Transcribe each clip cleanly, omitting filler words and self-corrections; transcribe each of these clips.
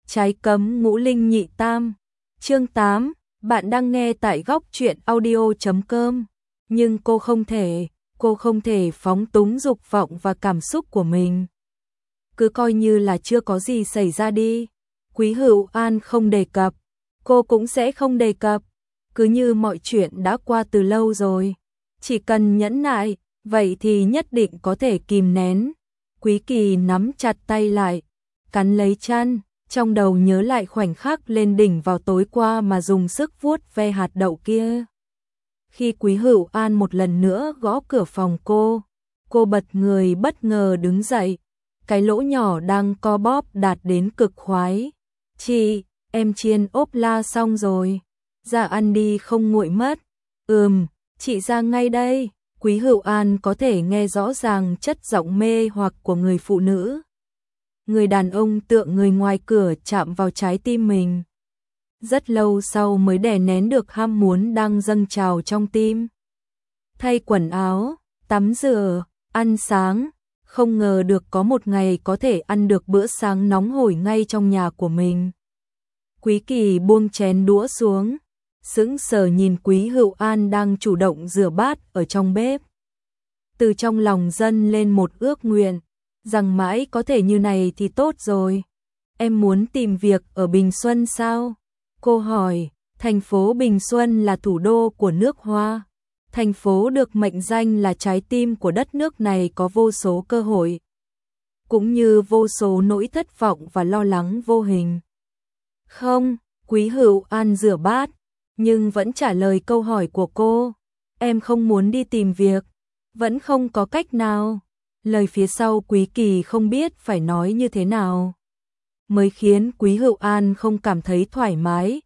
Trái cấm ngũ linh nhị tam. Chương 8, bạn đang nghe tại góc truyện audio.com. Nhưng cô không thể phóng túng dục vọng và cảm xúc của mình. Cứ coi như là chưa có gì xảy ra đi. Quý Hữu An không đề cập, cô cũng sẽ không đề cập. Cứ như mọi chuyện đã qua từ lâu rồi. Chỉ cần nhẫn nại, vậy thì nhất định có thể kìm nén. Quý Kỳ nắm chặt tay lại, cắn lấy chăn, trong đầu nhớ lại khoảnh khắc lên đỉnh vào tối qua mà dùng sức vuốt ve hạt đậu kia. Khi Quý Hữu An một lần nữa gõ cửa phòng cô bật người bất ngờ đứng dậy, cái lỗ nhỏ đang co bóp đạt đến cực khoái. Chị, em chiên ốp la xong rồi, ra ăn đi không nguội mất. Chị ra ngay đây. Quý Hữu An có thể nghe rõ ràng chất giọng mê hoặc của người phụ nữ. Người đàn ông tựa người ngoài cửa chạm vào trái tim mình. Rất lâu sau mới đè nén được ham muốn đang dâng trào trong tim. Thay quần áo, tắm rửa, ăn sáng, không ngờ được có một ngày có thể ăn được bữa sáng nóng hổi ngay trong nhà của mình. Quý Kỳ buông chén đũa xuống, sững sờ nhìn Quý Hữu An đang chủ động rửa bát ở trong bếp. Từ trong lòng dâng lên một ước nguyện, rằng mãi có thể như này thì tốt rồi. Em muốn tìm việc ở Bình Xuân sao? Cô hỏi. Thành phố Bình Xuân là thủ đô của nước Hoa. Thành phố được mệnh danh là trái tim của đất nước này, có vô số cơ hội, cũng như vô số nỗi thất vọng và lo lắng vô hình. Không, Quý Hữu An rửa bát, nhưng vẫn trả lời câu hỏi của cô. Em không muốn đi tìm việc, vẫn không có cách nào. Lời phía sau Quý Kỳ không biết phải nói như thế nào, mới khiến Quý Hữu An không cảm thấy thoải mái.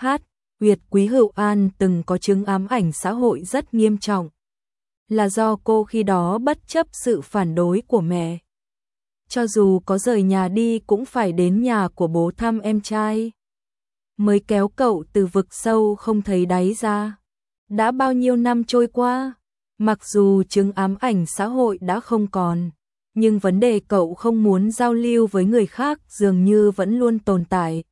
Quý Hữu An từng có chứng ám ảnh xã hội rất nghiêm trọng, là do cô khi đó bất chấp sự phản đối của mẹ. Cho dù có rời nhà đi cũng phải đến nhà của bố thăm em trai, mới kéo cậu từ vực sâu không thấy đáy ra. Đã bao nhiêu năm trôi qua, mặc dù chứng ám ảnh xã hội đã không còn, nhưng vấn đề cậu không muốn giao lưu với người khác dường như vẫn luôn tồn tại.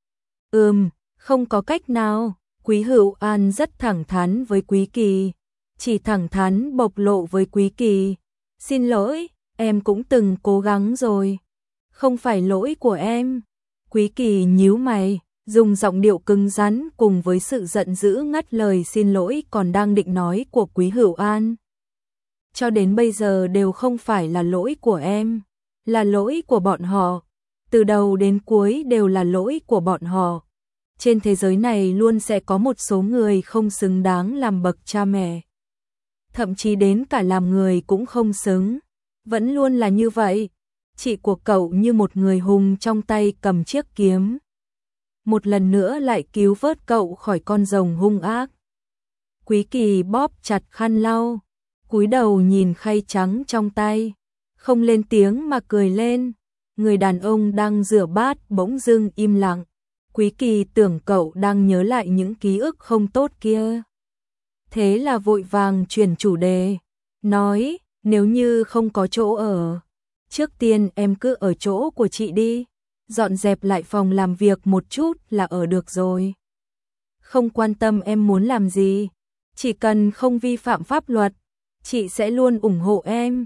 Không có cách nào. Quý Hữu An rất thẳng thắn với Quý Kỳ, chỉ thẳng thắn bộc lộ với Quý Kỳ. Xin lỗi, em cũng từng cố gắng rồi, không phải lỗi của em. Quý Kỳ nhíu mày, dùng giọng điệu cứng rắn cùng với sự giận dữ ngắt lời xin lỗi còn đang định nói của Quý Hữu An. Cho đến bây giờ đều không phải là lỗi của em, là lỗi của bọn họ. Từ đầu đến cuối đều là lỗi của bọn họ. Trên thế giới này luôn sẽ có một số người không xứng đáng làm bậc cha mẹ. Thậm chí đến cả làm người cũng không xứng. Vẫn luôn là như vậy. Chị của cậu như một người hùng trong tay cầm chiếc kiếm, một lần nữa lại cứu vớt cậu khỏi con rồng hung ác. Quý Kỳ bóp chặt khăn lau, cúi đầu nhìn khay trắng trong tay, không lên tiếng mà cười lên. Người đàn ông đang rửa bát bỗng dưng im lặng. Quý Kỳ tưởng cậu đang nhớ lại những ký ức không tốt kia. Thế là vội vàng chuyển chủ đề, nói, nếu như không có chỗ ở, trước tiên em cứ ở chỗ của chị đi, dọn dẹp lại phòng làm việc một chút là ở được rồi. Không quan tâm em muốn làm gì, chỉ cần không vi phạm pháp luật, chị sẽ luôn ủng hộ em.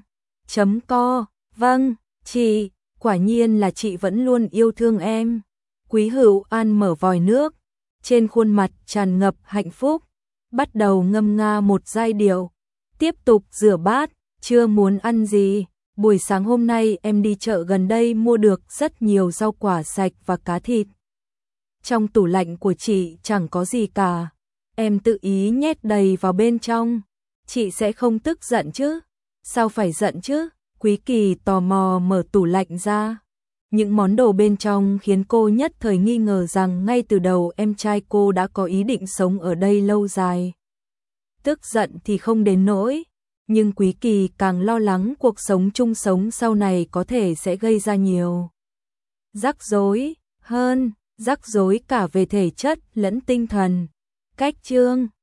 Vâng, chị, quả nhiên là chị vẫn luôn yêu thương em. Quý Hữu An mở vòi nước, trên khuôn mặt tràn ngập hạnh phúc, bắt đầu ngâm nga một giai điệu, tiếp tục rửa bát. Chưa muốn ăn gì, buổi sáng hôm nay em đi chợ gần đây mua được rất nhiều rau quả sạch và cá thịt. Trong tủ lạnh của chị chẳng có gì cả, em tự ý nhét đầy vào bên trong, chị sẽ không tức giận chứ? Sao phải giận chứ? Quý Kỳ tò mò mở tủ lạnh ra. Những món đồ bên trong khiến cô nhất thời nghi ngờ rằng ngay từ đầu em trai cô đã có ý định sống ở đây lâu dài. Tức giận thì không đến nỗi, nhưng Quý Kỳ càng lo lắng cuộc sống chung sống sau này có thể sẽ gây ra nhiều rắc rối hơn, rắc rối cả về thể chất lẫn tinh thần. Cách chương